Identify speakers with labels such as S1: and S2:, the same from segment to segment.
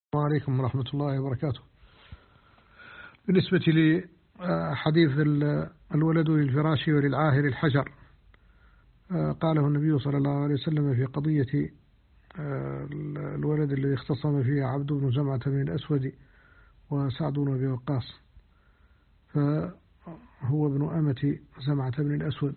S1: وعليكم ورحمة الله وبركاته. بالنسبة لحديث الولد للفراش وللعاهر الحجر، قاله النبي صلى الله عليه وسلم في قضية الولد الذي اختصم فيه عبد بن زمعة بن الأسود وسعد بن أبي وقاص، فهو ابن أمة زمعة بن الأسود،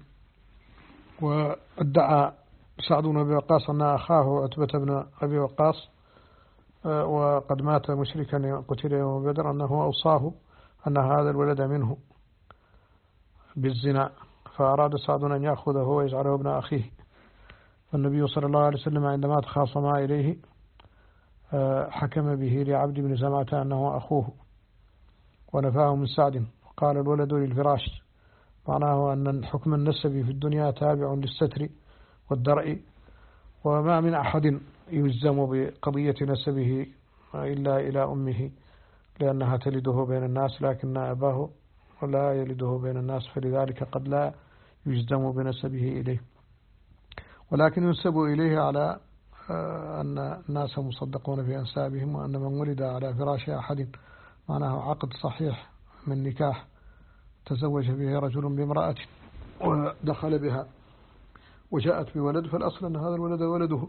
S1: وادعى سعد بن أبي وقاص أن أخاه عتبة بن أبي وقاص وقد مات مشركا قتل يوم بدر أنه أوصاه أن هذا الولد منه بالزنا، فأراد سعد أن يأخذه ويجعله ابن أخيه. فالنبي صلى الله عليه وسلم عندما تخاصما إليه حكم به لعبد بن زمعة أنه أخوه ونفاه من سعد، قال الولد للفراش، معناه أن حكم النسب في الدنيا تابع للستر والدرء، وما من أحد يلزم بقضية نسبه إلا إلى أمه لأنها تلده بين الناس، لكن أباه لا يلده بين الناس، فلذلك قد لا يجزم بنسبه إليه، ولكن ينسب إليه على أن الناس مصدقون في أنسابهم، وأن من ولد على فراش أحد معناه عقد صحيح من نكاح تزوج به رجل بامرأة ودخل بها وجاءت بولد، فالأصل أن هذا الولد ولده.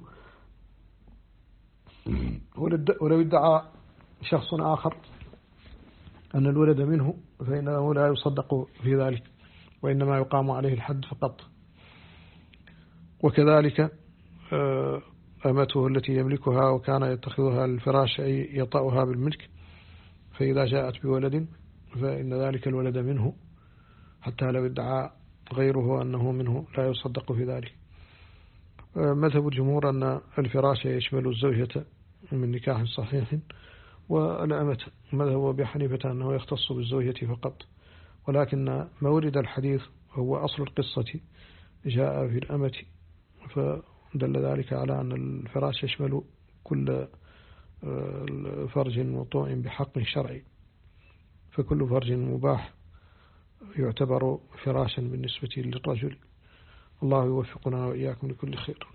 S1: ولو ادعى شخص آخر أن الولد منه فإنه لا يصدق في ذلك، وإنما يقام عليه الحد فقط. وكذلك أمته التي يملكها وكان يتخذها الفراش أي يطأها بالملك، فإذا جاءت بولد فإن ذلك الولد منه، حتى لو ادعى غيره أنه منه لا يصدق في ذلك. مذهب الجمهور أن الفراش يشمل الزوجة من نكاح صحيح والأمة. مذهب أبي حنيفة أنه يختص بالزوجة فقط، ولكن مورد الحديث هو أصل القصة جاء في الأمة، فدل ذلك على أن الفراش يشمل كل فرج وطوع بحق شرعي، فكل فرج مباح يعتبر فراشا بالنسبة للرجل. الله يوفقنا وإياكم لكل خير.